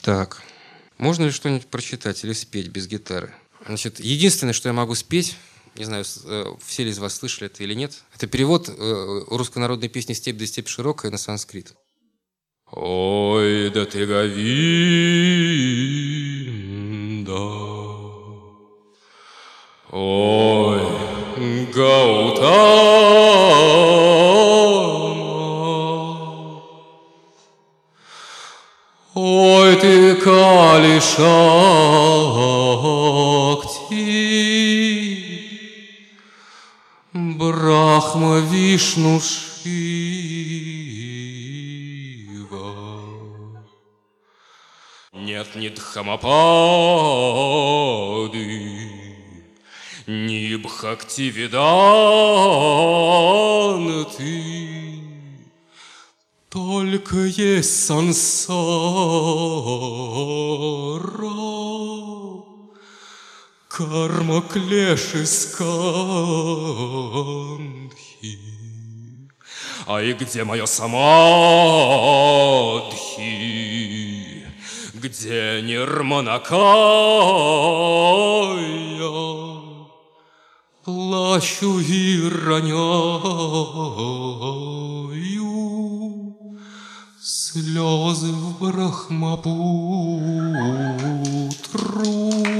Так, можно ли что-нибудь прочитать или спеть без гитары? Значит, единственное, что я могу спеть, не знаю, все ли из вас слышали это или нет, это перевод русской народной песни «Степь да степь широкая» на санскрит. Ой, да ты Говинда, ой, Гаутама, ой, ты Кали Шакти, Брахма Вишну Шива. Нет ни Дхамапады, ни Бхактивиданты, только есть сансара, карма клеши скандхи. А и где мое самадхи? Где нирманакая? Плачу и роняю слезы в Брахмапутру.